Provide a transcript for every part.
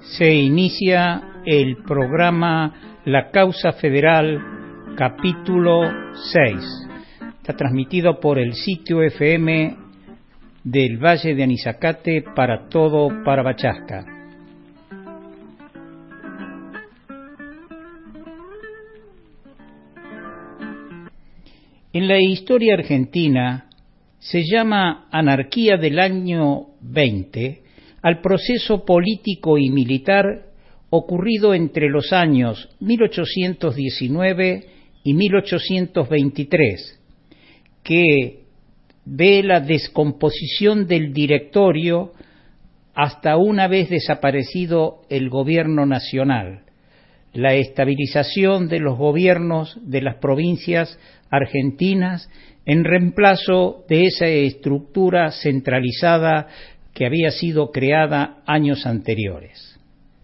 Se inicia el programa La Causa Federal, capítulo 6. Está transmitido por el sitio FM del Valle de Anizacate para todo Parabachasca. En la historia argentina se llama anarquía del año 20 al proceso político y militar ocurrido entre los años 1819 y 1823, que ve la descomposición del directorio hasta una vez desaparecido el gobierno nacional, la estabilización de los gobiernos de las provincias argentinas en reemplazo de esa estructura centralizada que había sido creada años anteriores.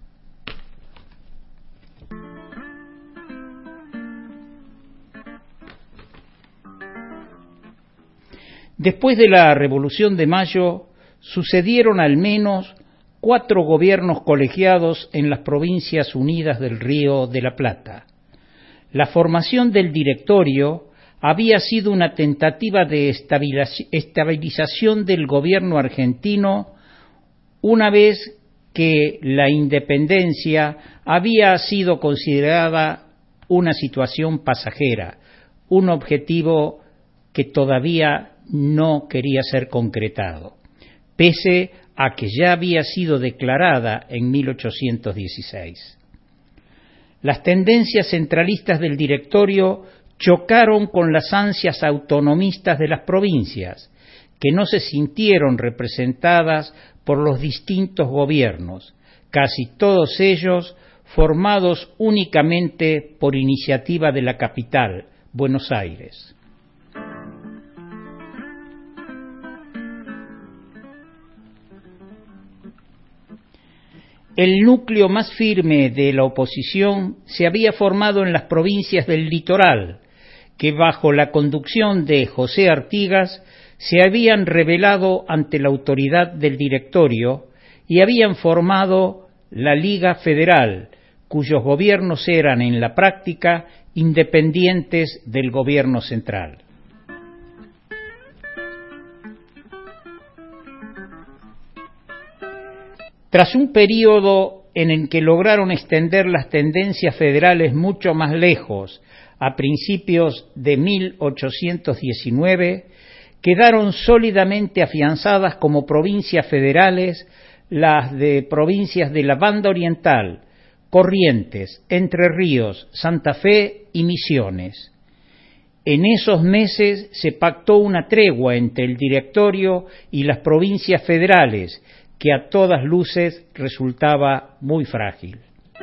Después de la Revolución de Mayo, sucedieron al menos 4 gobiernos colegiados en las Provincias Unidas del Río de la Plata. La formación del directorio había sido una tentativa de estabilización del gobierno argentino una vez que la independencia había sido considerada una situación pasajera, un objetivo que todavía no quería ser concretado, pese a que ya había sido declarada en 1816. Las tendencias centralistas del directorio chocaron con las ansias autonomistas de las provincias, que no se sintieron representadas por los distintos gobiernos, casi todos ellos formados únicamente por iniciativa de la capital, Buenos Aires. El núcleo más firme de la oposición se había formado en las provincias del litoral, que bajo la conducción de José Artigas se habían rebelado ante la autoridad del directorio y habían formado la Liga Federal, cuyos gobiernos eran en la práctica independientes del gobierno central. Tras un período en el que lograron extender las tendencias federales mucho más lejos, a principios de 1819, quedaron sólidamente afianzadas como provincias federales las de provincias de la Banda Oriental, Corrientes, Entre Ríos, Santa Fe y Misiones. En esos meses se pactó una tregua entre el directorio y las provincias federales, que a todas luces resultaba muy frágil.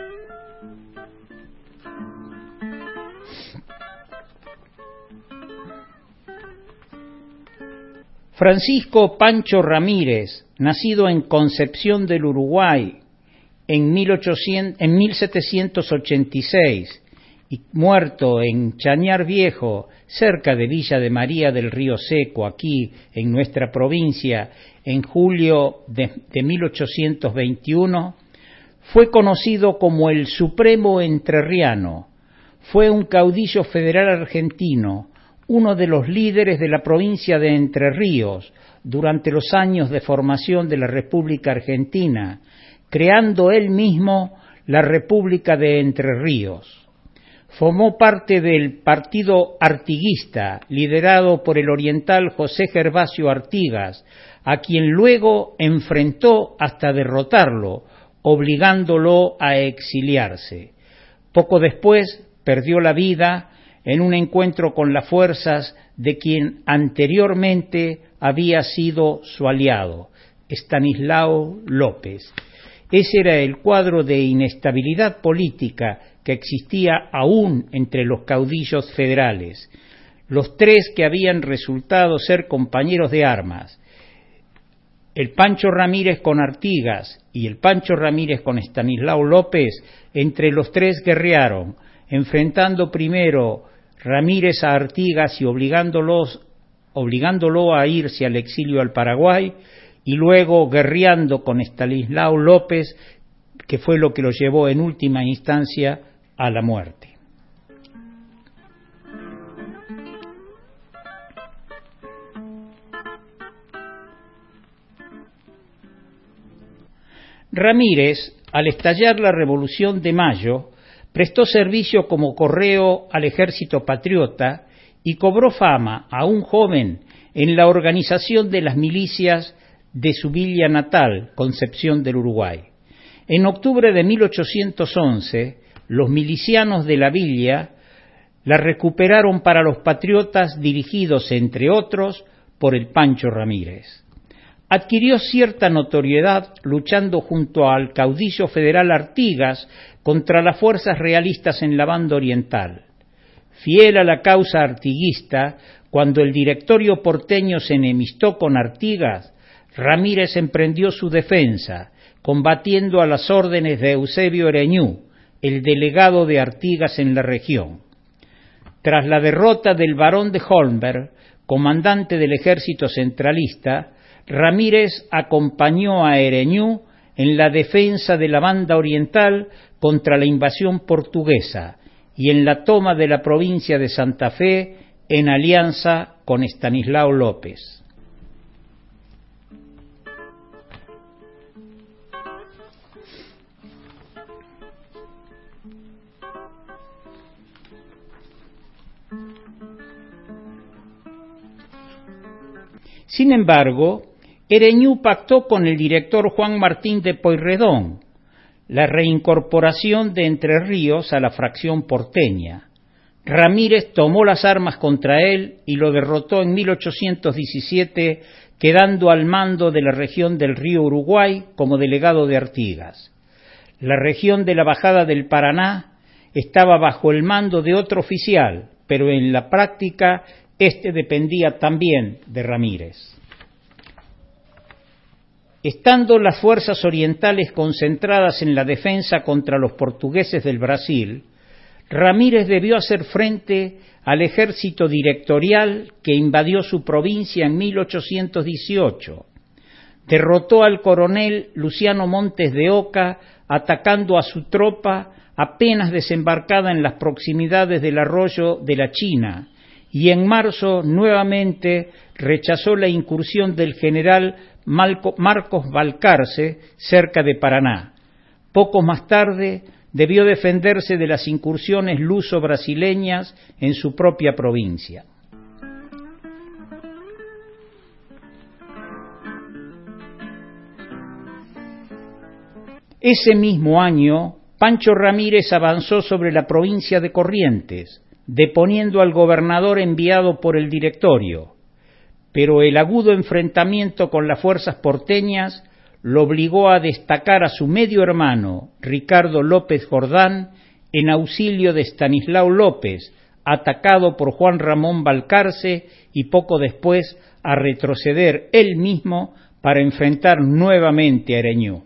Francisco Pancho Ramírez, nacido en Concepción del Uruguay en 1786 y muerto en Chañar Viejo, cerca de Villa de María del Río Seco, aquí en nuestra provincia, en julio de 1821, fue conocido como el Supremo Entrerriano. Fue un caudillo federal argentino, uno de los líderes de la provincia de Entre Ríos durante los años de formación de la República Argentina, creando él mismo la República de Entre Ríos. Formó parte del partido artiguista, liderado por el oriental José Gervasio Artigas, a quien luego enfrentó hasta derrotarlo, obligándolo a exiliarse. Poco después perdió la vida en un encuentro con las fuerzas de quien anteriormente había sido su aliado, Estanislao López. Ese era el cuadro de inestabilidad política que existía aún entre los caudillos federales. Los 3 que habían resultado ser compañeros de armas, el Pancho Ramírez con Artigas y el Pancho Ramírez con Estanislao López, entre los 3 guerrearon, enfrentando primero Ramírez a Artigas y obligándolo a irse al exilio al Paraguay, y luego guerreando con Estanislao López, que fue lo que lo llevó en última instancia a la muerte. Ramírez, al estallar la Revolución de Mayo, prestó servicio como correo al ejército patriota y cobró fama, aún joven, en la organización de las milicias de su villa natal, Concepción del Uruguay. En octubre de 1811, los milicianos de la villa la recuperaron para los patriotas, dirigidos, entre otros, por el Pancho Ramírez. Adquirió cierta notoriedad luchando junto al caudillo federal Artigas contra las fuerzas realistas en la banda oriental. Fiel a la causa artiguista, cuando el directorio porteño se enemistó con Artigas, Ramírez emprendió su defensa, combatiendo a las órdenes de Eusebio Ereñú, el delegado de Artigas en la región. Tras la derrota del barón de Holmberg, comandante del ejército centralista, Ramírez acompañó a Ereñú en la defensa de la banda oriental contra la invasión portuguesa y en la toma de la provincia de Santa Fe en alianza con Estanislao López. Sin embargo, Ereñú pactó con el director Juan Martín de Pueyrredón la reincorporación de Entre Ríos a la fracción porteña. Ramírez tomó las armas contra él y lo derrotó en 1817, quedando al mando de la región del río Uruguay como delegado de Artigas. La región de la Bajada del Paraná estaba bajo el mando de otro oficial, pero en la práctica este dependía también de Ramírez. Estando las fuerzas orientales concentradas en la defensa contra los portugueses del Brasil, Ramírez debió hacer frente al ejército directorial que invadió su provincia en 1818. Derrotó al coronel Luciano Montes de Oca atacando a su tropa apenas desembarcada en las proximidades del arroyo de la China, y en marzo nuevamente rechazó la incursión del general Marcos Balcarce cerca de Paraná. Poco más tarde debió defenderse de las incursiones luso-brasileñas en su propia provincia. Ese mismo año, Pancho Ramírez avanzó sobre la provincia de Corrientes, deponiendo al gobernador enviado por el directorio, pero el agudo enfrentamiento con las fuerzas porteñas lo obligó a destacar a su medio hermano, Ricardo López Jordán, en auxilio de Estanislao López, atacado por Juan Ramón Balcarce, y poco después a retroceder él mismo para enfrentar nuevamente a Ereñú.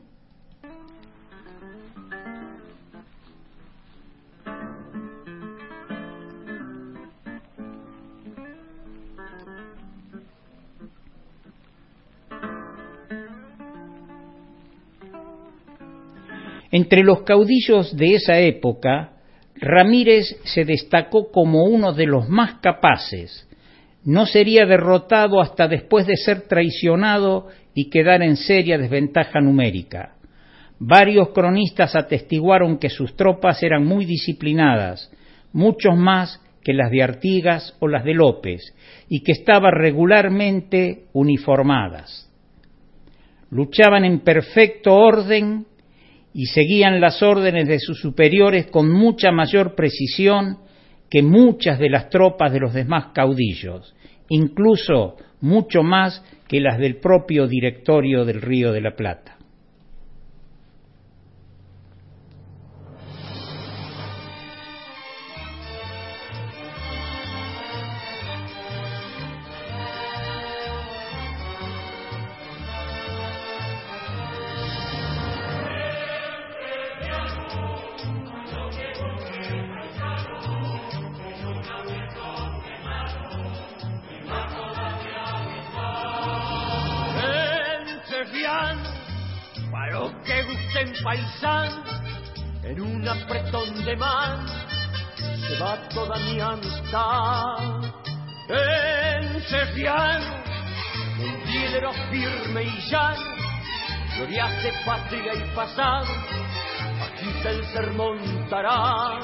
Entre los caudillos de esa época, Ramírez se destacó como uno de los más capaces. No sería derrotado hasta después de ser traicionado y quedar en seria desventaja numérica. Varios cronistas atestiguaron que sus tropas eran muy disciplinadas, muchos más que las de Artigas o las de López, y que estaban regularmente uniformadas. Luchaban en perfecto orden y seguían las órdenes de sus superiores con mucha mayor precisión que muchas de las tropas de los demás caudillos, incluso mucho más que las del propio directorio del Río de la Plata. A los que gusten paisán, en un apretón de mano se va toda mi amistad. En Cefiano, montielero firme y llano, gloria de patria y pasado, agita el sermón tará.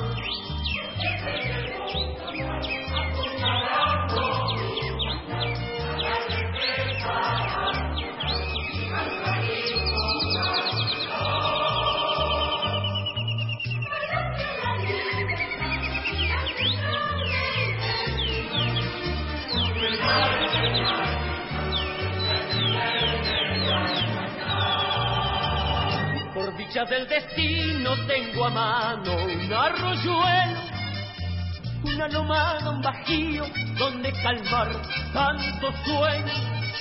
Por dicha del destino tengo a mano un arroyuelo, una lomada, un bajío donde calmar tanto sueño.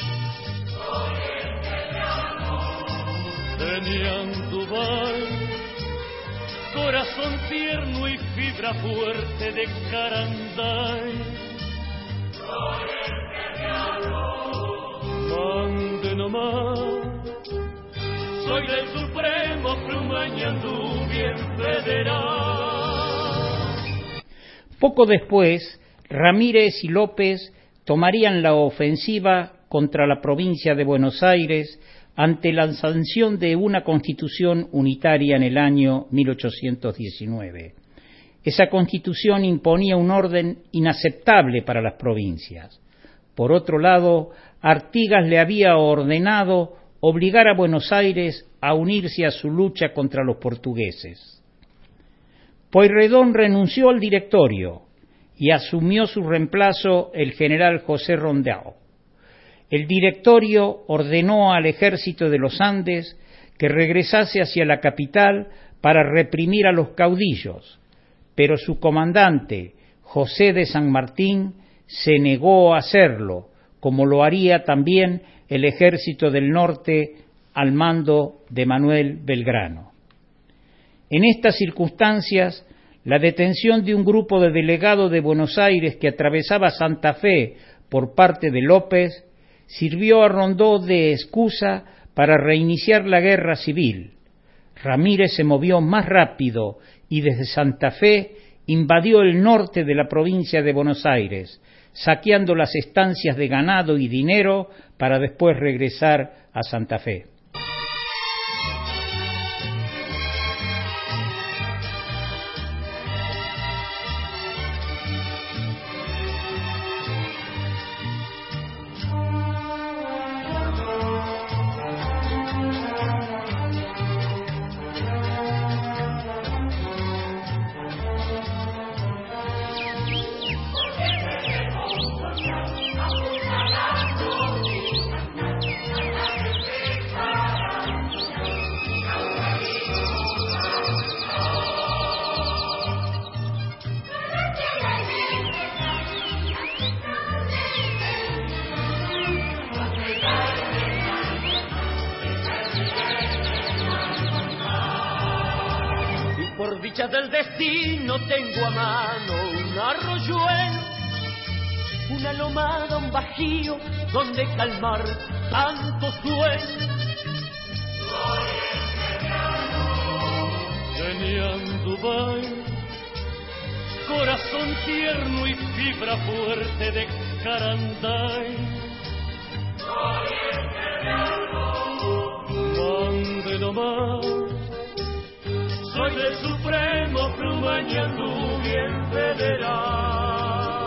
Tenía Andúbal, corazón tierno y fibra fuerte de Caranday. Mande nomás, soy del Supremo Plumañandú bien federal. Poco después, Ramírez y López tomarían la ofensiva contra la provincia de Buenos Aires ante la sanción de una constitución unitaria en el año 1819. Esa constitución imponía un orden inaceptable para las provincias. Por otro lado, Artigas le había ordenado obligar a Buenos Aires a unirse a su lucha contra los portugueses. Pueyrredón renunció al directorio y asumió su reemplazo el general José Rondeau. El directorio ordenó al ejército de los Andes que regresase hacia la capital para reprimir a los caudillos, pero su comandante, José de San Martín, se negó a hacerlo, como lo haría también el ejército del norte al mando de Manuel Belgrano. En estas circunstancias, la detención de un grupo de delegados de Buenos Aires que atravesaba Santa Fe por parte de López sirvió a Rondó de excusa para reiniciar la guerra civil. Ramírez se movió más rápido y desde Santa Fe invadió el norte de la provincia de Buenos Aires, saqueando las estancias de ganado y dinero para después regresar a Santa Fe. Por dicha del destino tengo a mano un arroyuelo, una lomada, un bajío donde calmar tanto sueño. Tenía Andúbal, corazón tierno y fibra fuerte de Caranday. Mande nomás, soy del Supremo Plumañandú bien federal.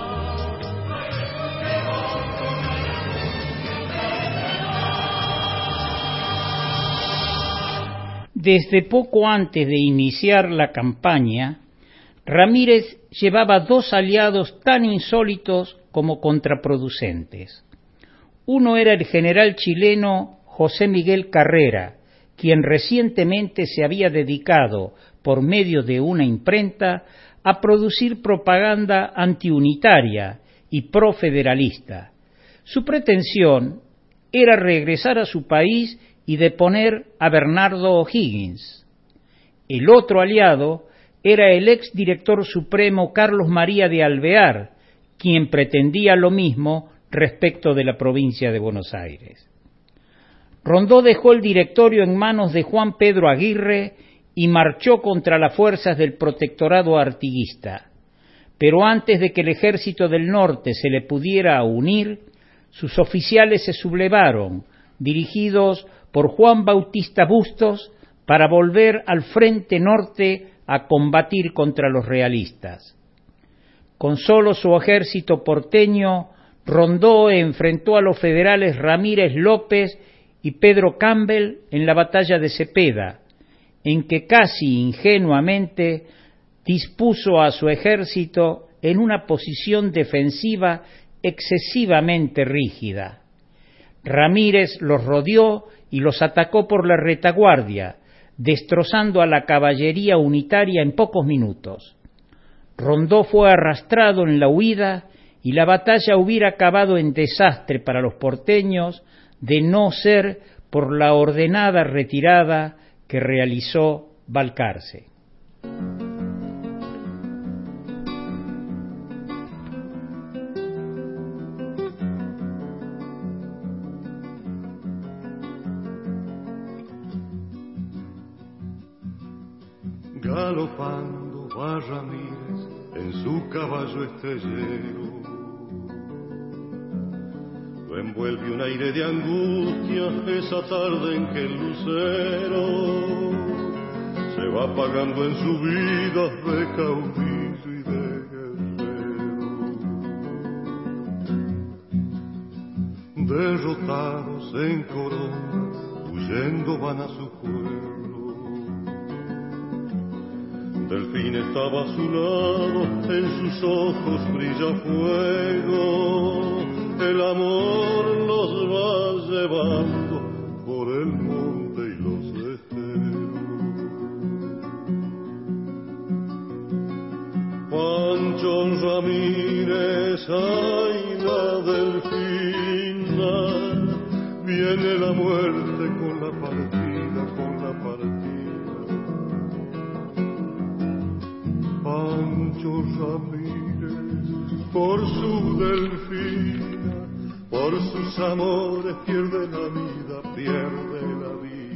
Desde poco antes de iniciar la campaña, Ramírez llevaba dos aliados tan insólitos como contraproducentes. Uno era el general chileno José Miguel Carrera, quien recientemente se había dedicado, por medio de una imprenta, a producir propaganda antiunitaria y profederalista. Su pretensión era regresar a su país y deponer a Bernardo O'Higgins. El otro aliado era el exdirector supremo Carlos María de Alvear, quien pretendía lo mismo respecto de la provincia de Buenos Aires. Rondó dejó el directorio en manos de Juan Pedro Aguirre y marchó contra las fuerzas del protectorado artiguista. Pero antes de que el ejército del norte se le pudiera unir, sus oficiales se sublevaron, dirigidos por Juan Bautista Bustos, para volver al frente norte a combatir contra los realistas. Con solo su ejército porteño, Rondó enfrentó a los federales Ramírez López y Pedro Campbell en la batalla de Cepeda, en que casi ingenuamente dispuso a su ejército en una posición defensiva excesivamente rígida. Ramírez los rodeó y los atacó por la retaguardia, destrozando a la caballería unitaria en pocos minutos. Rondó fue arrastrado en la huida y la batalla hubiera acabado en desastre para los porteños de no ser por la ordenada retirada que realizó Balcarce. Galopando va Ramírez en su caballo estrellero, lo envuelve un aire de angustia esa tarde en que el lucero se va apagando en su vida de caudillo y de guerrero. Derrotados en Corona, huyendo van a su pueblo. Delfín estaba a su lado, en sus ojos brilla fuego, el amor los va llevando por el monte y los esteros. Pancho Ramírez, ay la Delfina, viene la muerte con la partida, con la partida. Pancho Ramírez, por su Delfina, por sus amores pierde la vida, pierde la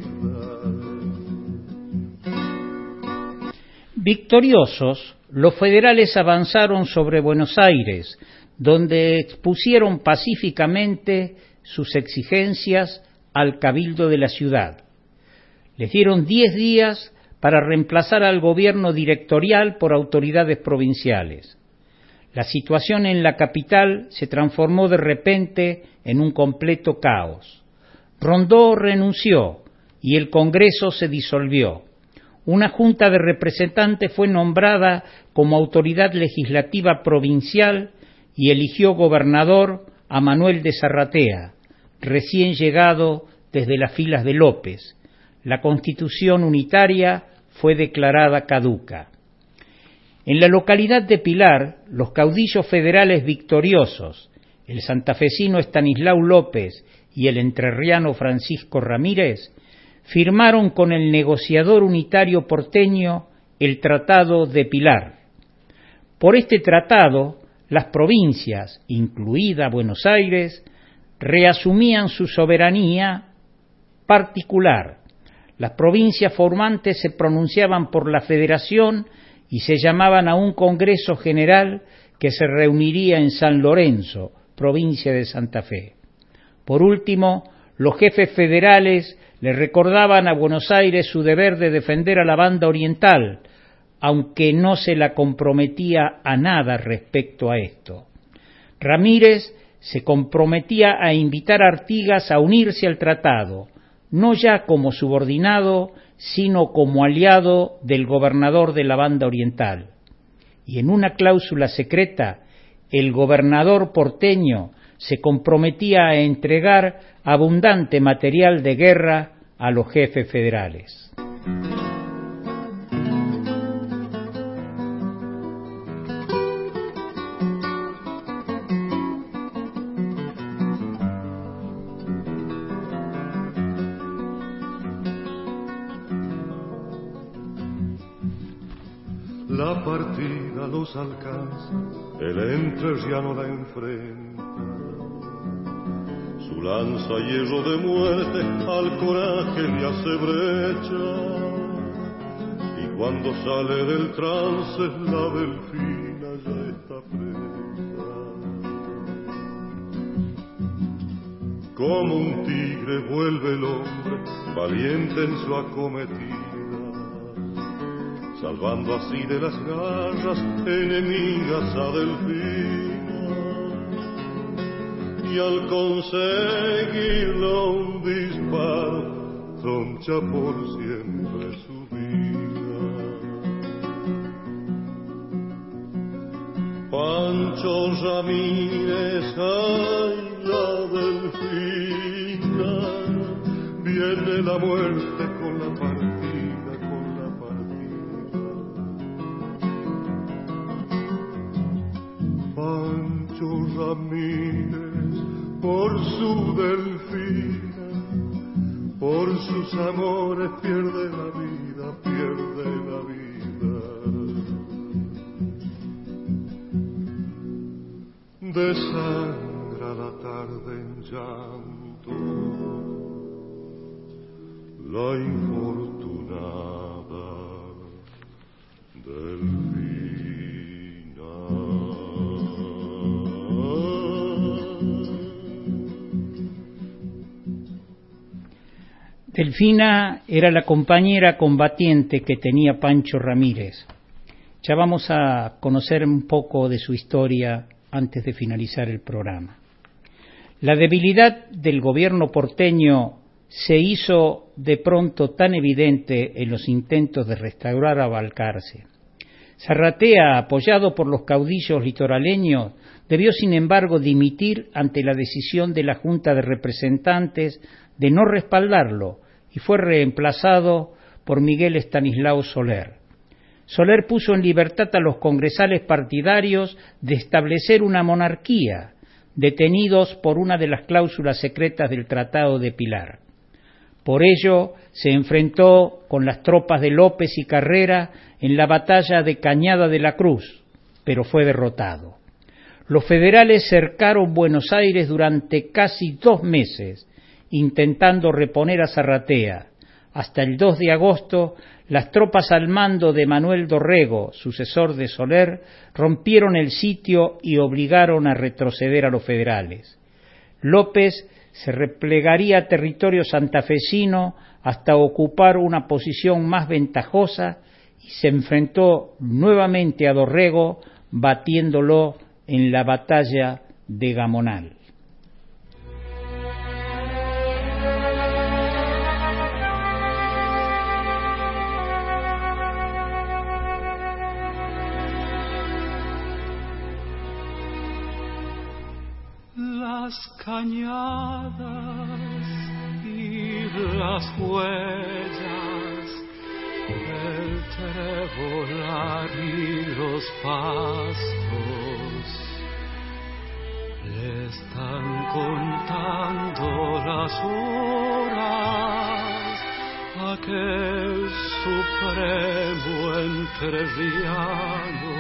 vida. Victoriosos, los federales avanzaron sobre Buenos Aires, donde expusieron pacíficamente sus exigencias al cabildo de la ciudad. Les dieron 10 días para reemplazar al gobierno directorial por autoridades provinciales. La situación en la capital se transformó de repente en un completo caos. Rondó renunció y el Congreso se disolvió. Una junta de representantes fue nombrada como autoridad legislativa provincial y eligió gobernador a Manuel de Zarratea, recién llegado desde las filas de López. La Constitución unitaria fue declarada caduca. En la localidad de Pilar, los caudillos federales victoriosos, el santafesino Estanislao López y el entrerriano Francisco Ramírez, firmaron con el negociador unitario porteño el Tratado de Pilar. Por este tratado, las provincias, incluida Buenos Aires, reasumían su soberanía particular. Las provincias formantes se pronunciaban por la federación y se llamaban a un Congreso General que se reuniría en San Lorenzo, provincia de Santa Fe. Por último, los jefes federales le recordaban a Buenos Aires su deber de defender a la banda oriental, aunque no se la comprometía a nada respecto a esto. Ramírez se comprometía a invitar a Artigas a unirse al tratado, no ya como subordinado, sino como aliado del gobernador de la banda oriental. Y en una cláusula secreta, el gobernador porteño se comprometía a entregar abundante material de guerra a los jefes federales. La partida los alcanza, el entrerriano la enfrenta. Su Su lanza hierro de muerte al coraje le hace brecha, y cuando sale del trance la delfina ya está presa. Como un tigre vuelve el hombre valiente en su acometida, salvando así de las garras enemigas a delfina. Y al conseguirlo un disparo, troncha por siempre su vida. Pancho Ramírez, ay, la delfina, viene la muerte con la partida, con la partida. Pancho Ramírez, por su delfina, por sus amores pierde la vida, pierde la vida. Desangra la tarde en llanto la infortunada delfina. Delfina era la compañera combatiente que tenía Pancho Ramírez. Ya vamos a conocer un poco de su historia antes de finalizar el programa. La debilidad del gobierno porteño se hizo de pronto tan evidente en los intentos de restaurar a Balcarce. Zarratea, apoyado por los caudillos litoraleños, debió sin embargo dimitir ante la decisión de la Junta de Representantes de no respaldarlo y fue reemplazado por Miguel Estanislao Soler. Soler puso en libertad a los congresales partidarios de establecer una monarquía, detenidos por una de las cláusulas secretas del Tratado de Pilar. Por ello se enfrentó con las tropas de López y Carrera en la batalla de Cañada de la Cruz, pero fue derrotado. Los federales cercaron Buenos Aires durante casi 2 meses, intentando reponer a Zarratea. Hasta el 2 de agosto, las tropas al mando de Manuel Dorrego, sucesor de Soler, rompieron el sitio y obligaron a retroceder a los federales. López se replegaría a territorio santafesino hasta ocupar una posición más ventajosa y se enfrentó nuevamente a Dorrego, batiéndolo en la batalla de Gamonal. Las cañadas y las huellas, el trebolar y los pastos le están contando las horas a aquel supremo entrerriano.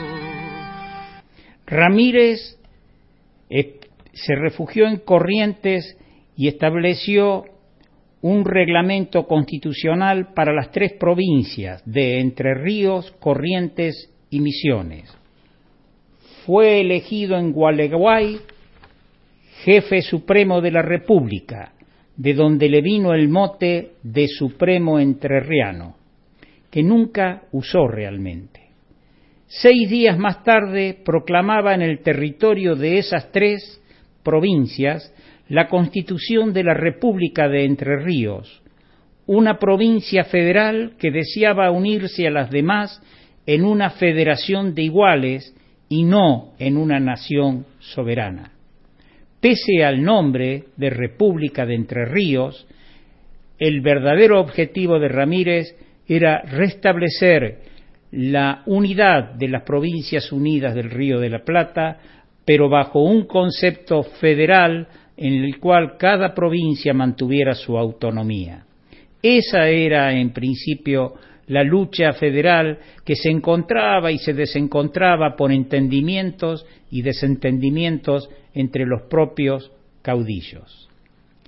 Ramírez se refugió en Corrientes y estableció un reglamento constitucional para las 3 provincias de Entre Ríos, Corrientes y Misiones. Fue elegido en Gualeguay jefe supremo de la República, de donde le vino el mote de Supremo Entrerriano, que nunca usó realmente. 6 días más tarde proclamaba en el territorio de esas 3 provincias la Constitución de la República de Entre Ríos, una provincia federal que deseaba unirse a las demás en una federación de iguales y no en una nación soberana. Pese al nombre de República de Entre Ríos, el verdadero objetivo de Ramírez era restablecer la unidad de las Provincias Unidas del Río de la Plata, pero bajo un concepto federal en el cual cada provincia mantuviera su autonomía. Esa era, en principio, la lucha federal que se encontraba y se desencontraba por entendimientos y desentendimientos entre los propios caudillos.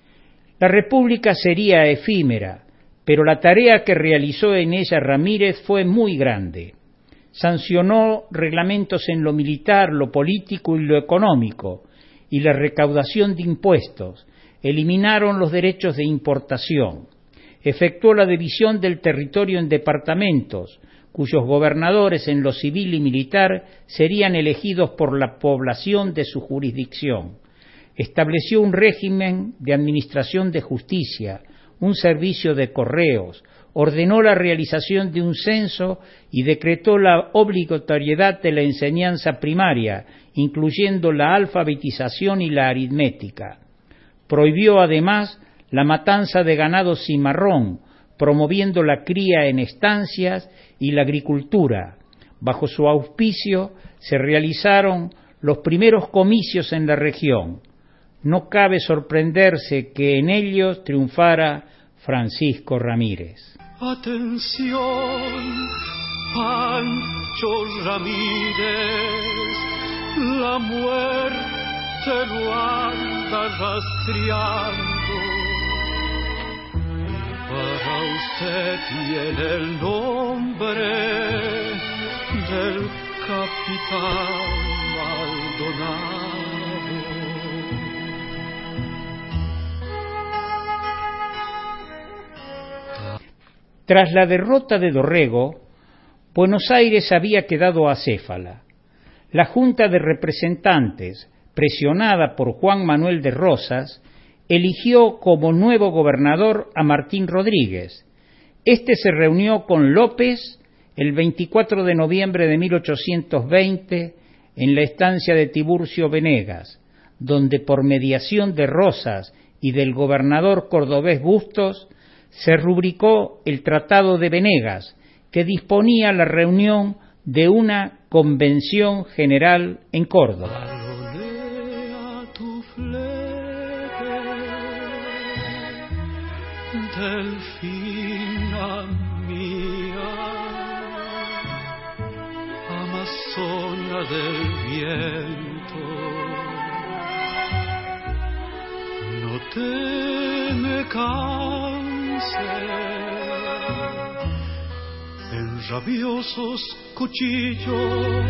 La República sería efímera, pero la tarea que realizó en ella Ramírez fue muy grande. Sancionó reglamentos en lo militar, lo político y lo económico, y la recaudación de impuestos. Eliminaron los derechos de importación. Efectuó la división del territorio en departamentos, cuyos gobernadores en lo civil y militar serían elegidos por la población de su jurisdicción. Estableció un régimen de administración de justicia, un servicio de correos, ordenó la realización de un censo y decretó la obligatoriedad de la enseñanza primaria, incluyendo la alfabetización y la aritmética. Prohibió además la matanza de ganado cimarrón, promoviendo la cría en estancias y la agricultura. Bajo su auspicio se realizaron los primeros comicios en la región. No cabe sorprenderse que en ellos triunfara Francisco Ramírez. Atención, Pancho Ramírez, la muerte lo anda rastreando. Para usted tiene el nombre del capitán Maldonado. Tras la derrota de Dorrego, Buenos Aires había quedado acéfala. La Junta de Representantes, presionada por Juan Manuel de Rosas, eligió como nuevo gobernador a Martín Rodríguez. Este se reunió con López el 24 de noviembre de 1820 en la estancia de Tiburcio Venegas, donde por mediación de Rosas y del gobernador cordobés Bustos se rubricó el Tratado de Venegas, que disponía la reunión de una convención general en Córdoba. Delfina mía, Amazona del viento, no te me canses en rabiosos cuchillos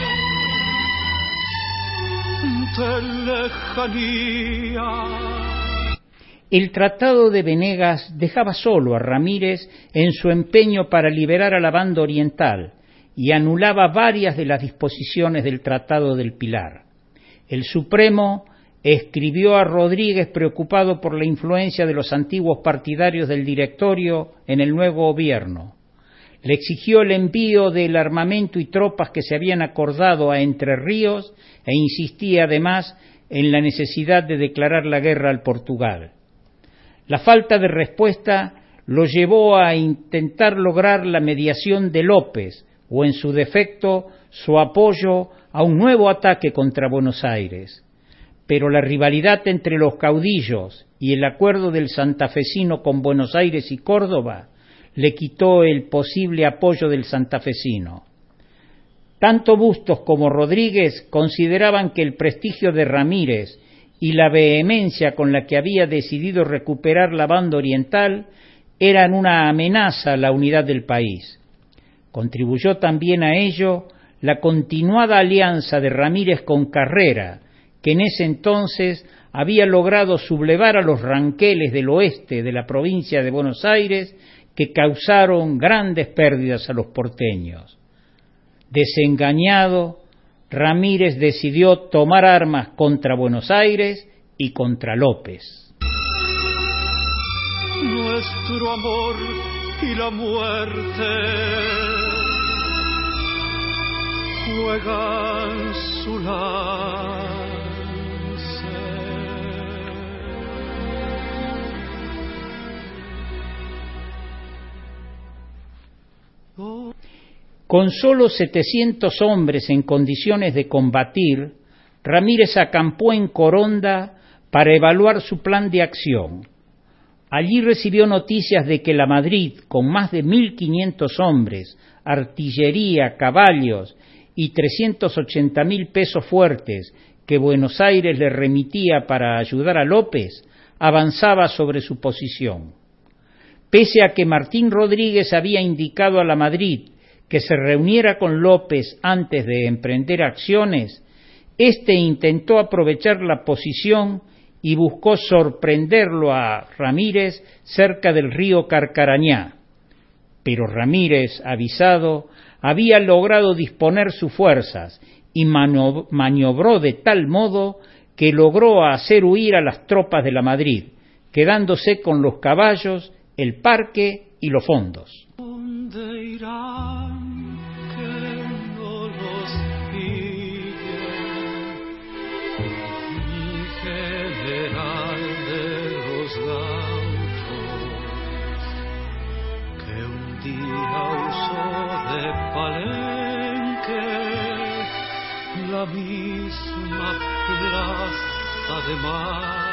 de lejanía. El Tratado de Venegas dejaba solo a Ramírez en su empeño para liberar a la banda oriental y anulaba varias de las disposiciones del Tratado del Pilar. El Supremo escribió a Rodríguez preocupado por la influencia de los antiguos partidarios del directorio en el nuevo gobierno. Le exigió el envío del armamento y tropas que se habían acordado a Entre Ríos e insistía además en la necesidad de declarar la guerra al Portugal. La falta de respuesta lo llevó a intentar lograr la mediación de López, o en su defecto, su apoyo a un nuevo ataque contra Buenos Aires. Pero la rivalidad entre los caudillos y el acuerdo del santafesino con Buenos Aires y Córdoba le quitó el posible apoyo del santafesino. Tanto Bustos como Rodríguez consideraban que el prestigio de Ramírez y la vehemencia con la que había decidido recuperar la banda oriental eran una amenaza a la unidad del país. Contribuyó también a ello la continuada alianza de Ramírez con Carrera, que en ese entonces había logrado sublevar a los ranqueles del oeste de la provincia de Buenos Aires, que causaron grandes pérdidas a los porteños. Desengañado, Ramírez decidió tomar armas contra Buenos Aires y contra López. Nuestro amor y la muerte juegan su lance. Con solo 700 hombres en condiciones de combatir, Ramírez acampó en Coronda para evaluar su plan de acción. Allí recibió noticias de que la Madrid, con más de 1.500 hombres, artillería, caballos y 380.000 pesos fuertes que Buenos Aires le remitía para ayudar a López, avanzaba sobre su posición. Pese a que Martín Rodríguez había indicado a Lamadrid que se reuniera con López antes de emprender acciones, éste intentó aprovechar la posición y buscó sorprenderlo a Ramírez cerca del río Carcarañá. Pero Ramírez, avisado, había logrado disponer sus fuerzas y maniobró de tal modo que logró hacer huir a las tropas de Lamadrid, quedándose con los caballos, el parque y los fondos. ¿Dónde irán que no los pillen? Mi general de los gauchos, que un día usó de Palenque la misma plaza de Mayo.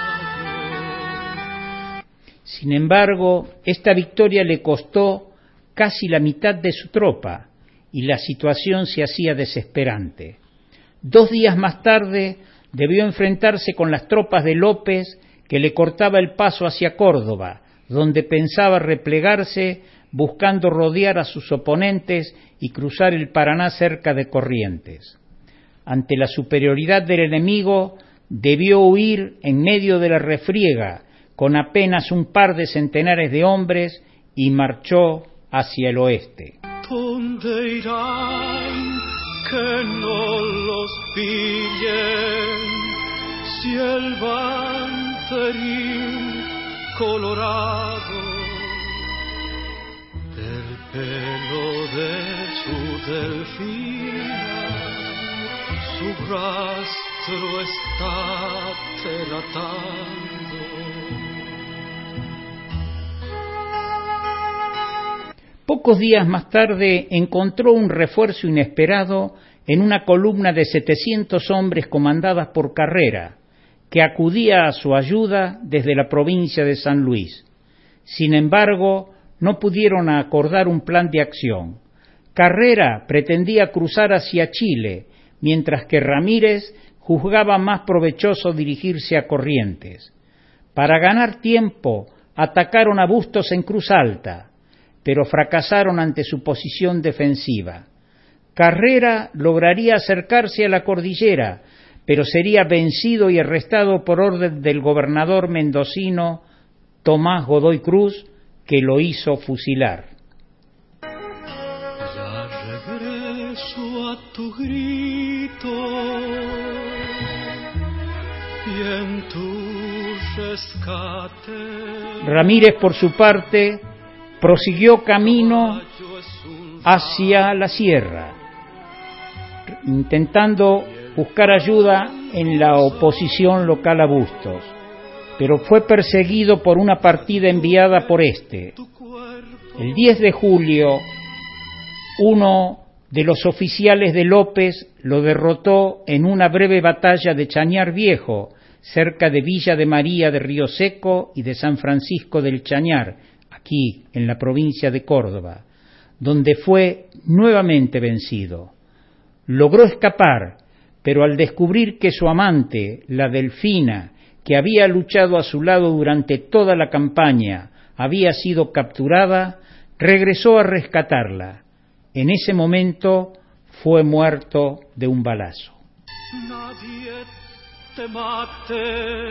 Sin embargo, esta victoria le costó casi la mitad de su tropa y la situación se hacía desesperante. 2 días más tarde debió enfrentarse con las tropas de López, que le cortaba el paso hacia Córdoba, donde pensaba replegarse buscando rodear a sus oponentes y cruzar el Paraná cerca de Corrientes. Ante la superioridad del enemigo, debió huir en medio de la refriega, con apenas un par de centenares de hombres, y marchó hacia el oeste. ¿Dónde irán que no los pillen? Si el banderín colorado del pelo de su delfina, su rastro está delatando. Pocos días más tarde encontró un refuerzo inesperado en una columna de 700 hombres comandadas por Carrera, que acudía a su ayuda desde la provincia de San Luis. Sin embargo, no pudieron acordar un plan de acción. Carrera pretendía cruzar hacia Chile, mientras que Ramírez juzgaba más provechoso dirigirse a Corrientes. Para ganar tiempo, atacaron a Bustos en Cruz Alta, pero fracasaron ante su posición defensiva. Carrera lograría acercarse a la cordillera, pero sería vencido y arrestado por orden del gobernador mendocino Tomás Godoy Cruz, que lo hizo fusilar. Ya regreso a tu grito y en tu rescate. Ramírez, por su parte, prosiguió camino hacia la sierra, intentando buscar ayuda en la oposición local a Bustos, pero fue perseguido por una partida enviada por este. El 10 de julio, uno de los oficiales de López lo derrotó en una breve batalla de Chañar Viejo, cerca de Villa de María de Río Seco y de San Francisco del Chañar, aquí en la provincia de Córdoba, donde fue nuevamente vencido. Logró escapar, pero al descubrir que su amante, la Delfina, que había luchado a su lado durante toda la campaña, había sido capturada, regresó a rescatarla. En ese momento fue muerto de un balazo. Nadie te mate,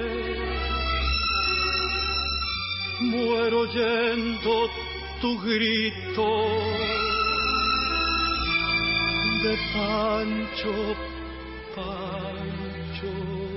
muero oyendo tu grito de Pancho, Pancho.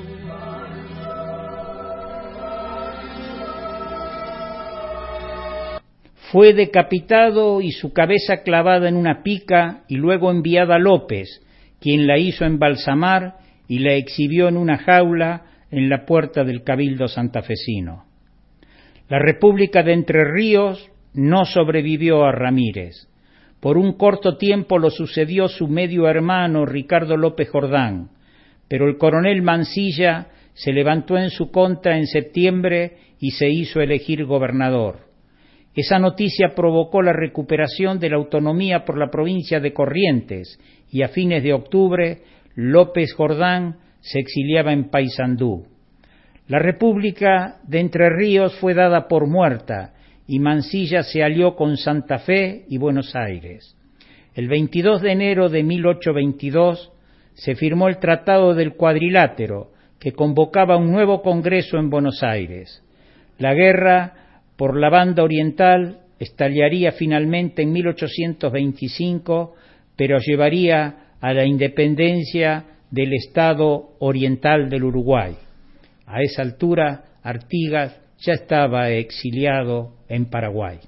Fue decapitado y su cabeza clavada en una pica y luego enviada a López, quien la hizo embalsamar y la exhibió en una jaula en la puerta del Cabildo santafesino. La República de Entre Ríos no sobrevivió a Ramírez. Por un corto tiempo lo sucedió su medio hermano Ricardo López Jordán, pero el coronel Mansilla se levantó en su contra en septiembre y se hizo elegir gobernador. Esa noticia provocó la recuperación de la autonomía por la provincia de Corrientes y a fines de octubre López Jordán se exiliaba en Paysandú. La República de Entre Ríos fue dada por muerta y Mansilla se alió con Santa Fe y Buenos Aires. El 22 de enero de 1822 se firmó el Tratado del Cuadrilátero, que convocaba un nuevo congreso en Buenos Aires. La guerra por la banda oriental estallaría finalmente en 1825, pero llevaría a la independencia del Estado oriental del Uruguay. A esa altura, Artigas ya estaba exiliado en Paraguay.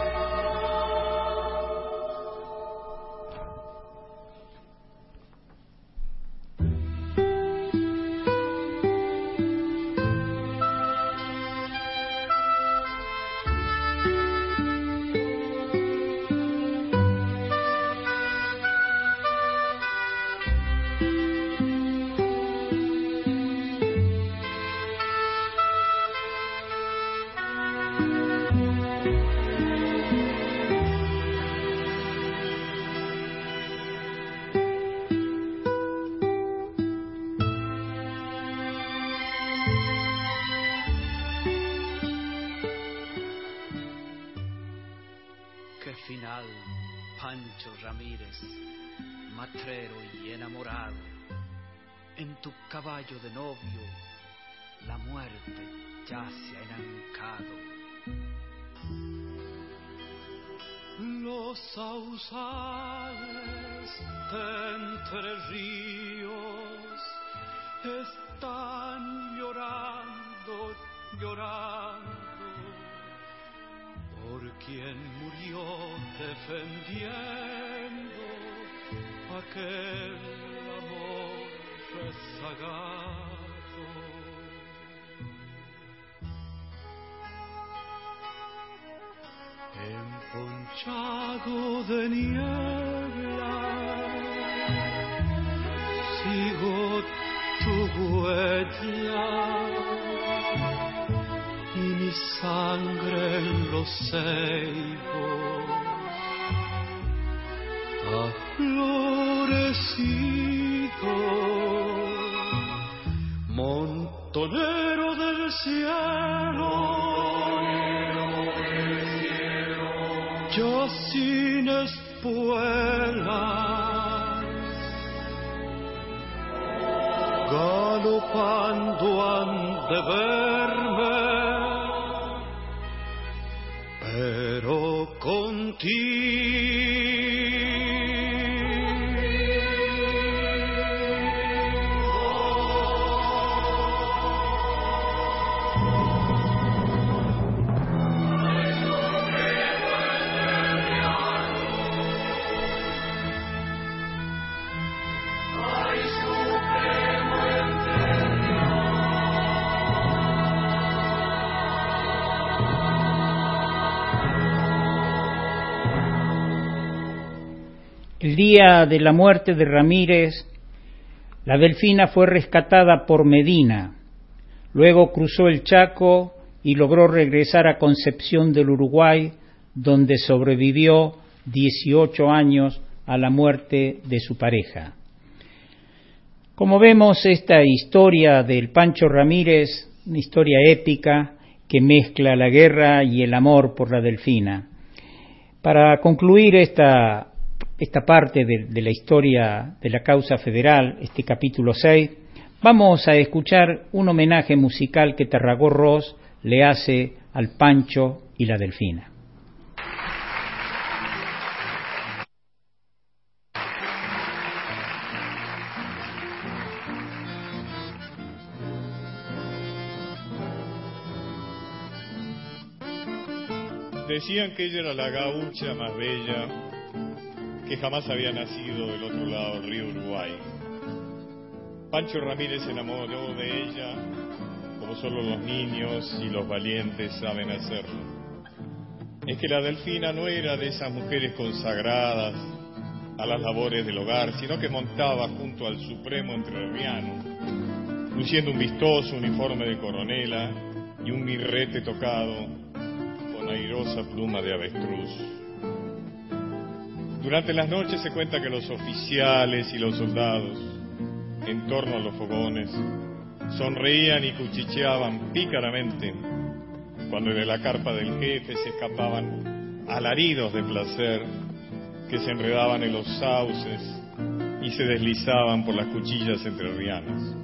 Final, Pancho Ramírez, matrero y enamorado, en tu caballo de novio, la muerte ya se ha enancado. Los sausales de Entre Ríos están llorando, llorando, por quien murió defendiendo aquel amor rezagado. Emponchado de niebla, sigo tu huella y mi sangre en los ceibos ha florecido. Montonero del cielo, ya sin espuelas, galopando han de verme, pero contigo. El día de la muerte de Ramírez, la Delfina fue rescatada por Medina. Luego cruzó el Chaco y logró regresar a Concepción del Uruguay, donde sobrevivió 18 años a la muerte de su pareja. Como vemos, esta historia del Pancho Ramírez, una historia épica que mezcla la guerra y el amor por la Delfina. Para concluir esta parte de la historia de la causa federal, este capítulo 6, vamos a escuchar un homenaje musical que Tarragó-Ross le hace al Pancho y la Delfina. Decían que ella era la gaucha más bella que jamás había nacido del otro lado del río Uruguay. Pancho Ramírez se enamoró de ella como solo los niños y los valientes saben hacerlo. Es que la Delfina no era de esas mujeres consagradas a las labores del hogar, sino que montaba junto al supremo entrerriano, luciendo un vistoso uniforme de coronela y un birrete tocado con airosa pluma de avestruz. Durante las noches se cuenta que los oficiales y los soldados, en torno a los fogones, sonreían y cuchicheaban pícaramente cuando de la carpa del jefe se escapaban alaridos de placer que se enredaban en los sauces y se deslizaban por las cuchillas entrerrianas.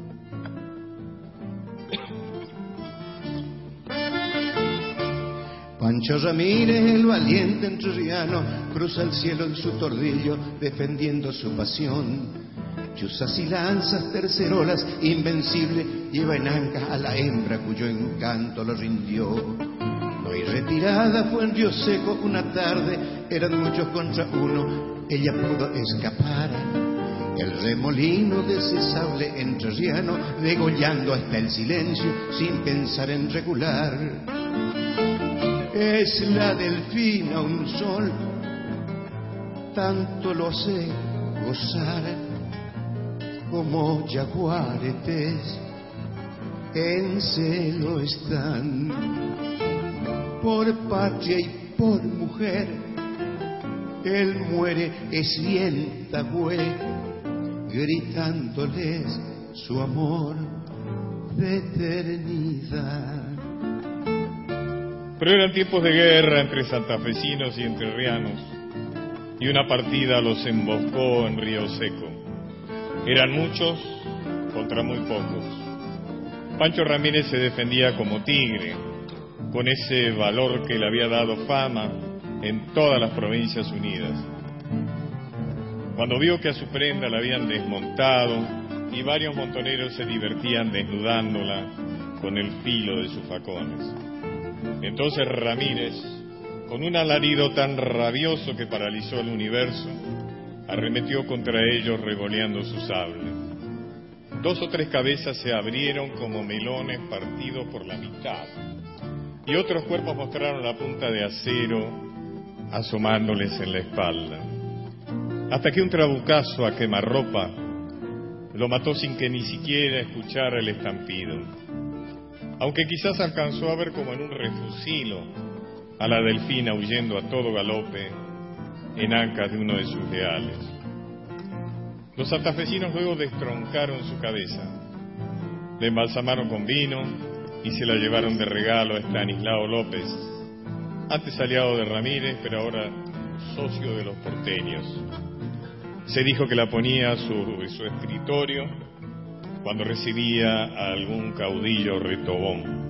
Pancho Ramírez, el valiente entrerriano, cruza el cielo en su tordillo defendiendo su pasión. Chuzas y lanzas, tercerolas, invencible, lleva en ancas a la hembra cuyo encanto lo rindió. No hay retirada, fue en Río Seco una tarde, eran muchos contra uno, ella pudo escapar. El remolino de ese sable entrerriano, degollando hasta el silencio, sin pensar en regular. Es la delfina, un sol, tanto lo sé gozar, como jaguaretes en celo están. Por patria y por mujer, él muere esvientagüe, gritándoles su amor de eternidad. Pero eran tiempos de guerra entre santafesinos y entrerrianos, y una partida los emboscó en Río Seco. Eran muchos contra muy pocos. Pancho Ramírez se defendía como tigre, con ese valor que le había dado fama en todas las Provincias Unidas. Cuando vio que a su prenda la habían desmontado y varios montoneros se divertían desnudándola con el filo de sus facones. Entonces Ramírez, con un alarido tan rabioso que paralizó el universo, arremetió contra ellos regoleando su sable. 2 o 3 cabezas se abrieron como melones partidos por la mitad, y otros cuerpos mostraron la punta de acero asomándoles en la espalda, hasta que un trabucazo a quemarropa lo mató sin que ni siquiera escuchara el estampido, aunque quizás alcanzó a ver como en un refusilo a la delfina huyendo a todo galope en ancas de uno de sus leales. Los santafesinos luego destroncaron su cabeza, la embalsamaron con vino y se la llevaron de regalo a Estanislao López, antes aliado de Ramírez, pero ahora socio de los porteños. Se dijo que la ponía sobre su escritorio cuando recibía a algún caudillo retobón.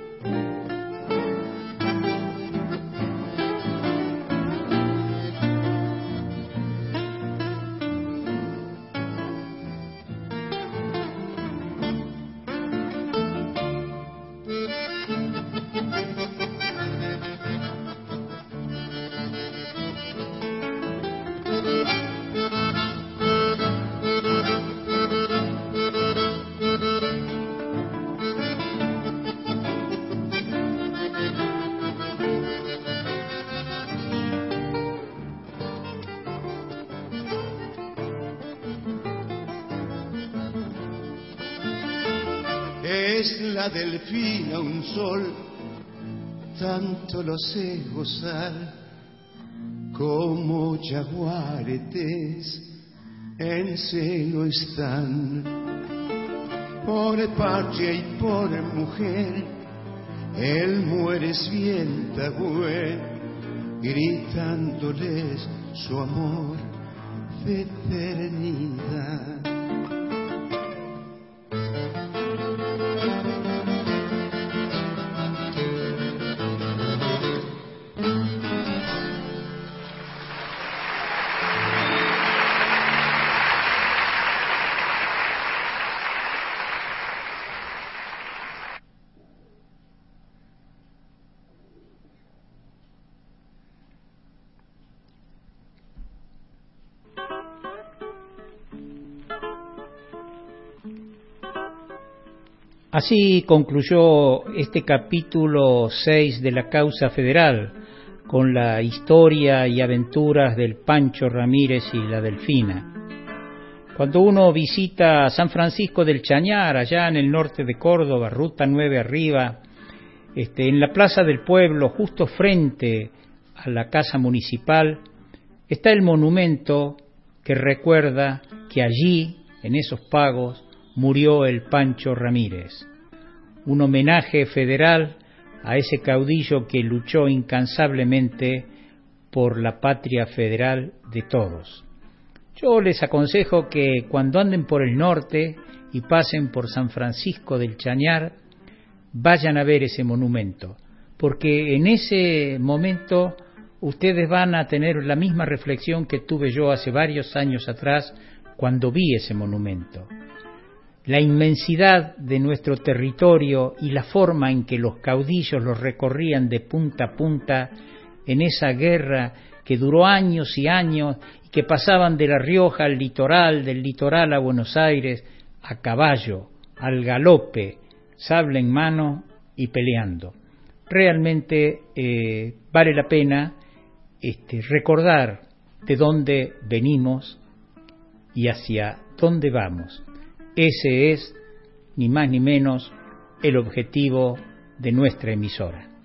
Es la delfina, un sol, tanto lo sé gozar, como jaguaretes en celo están. Por patria y por mujer, él muere esvientagüe, gritándoles su amor de eternidad. Así concluyó este capítulo 6 de la causa federal, con la historia y aventuras del Pancho Ramírez y la Delfina. Cuando uno visita San Francisco del Chañar, allá en el norte de Córdoba, ruta 9 arriba, en la plaza del pueblo, justo frente a la casa municipal, está el monumento que recuerda que allí, en esos pagos, murió el Pancho Ramírez. Un homenaje federal a ese caudillo que luchó incansablemente por la patria federal de todos. Yo les aconsejo que cuando anden por el norte y pasen por San Francisco del Chañar, vayan a ver ese monumento, porque en ese momento ustedes van a tener la misma reflexión que tuve yo hace varios años atrás cuando vi ese monumento. La inmensidad de nuestro territorio y la forma en que los caudillos los recorrían de punta a punta en esa guerra que duró años y años y que pasaban de La Rioja al litoral, del litoral a Buenos Aires, a caballo, al galope, sable en mano y peleando. Realmente vale la pena recordar de dónde venimos y hacia dónde vamos. Ese es, ni más ni menos, el objetivo de nuestra emisora.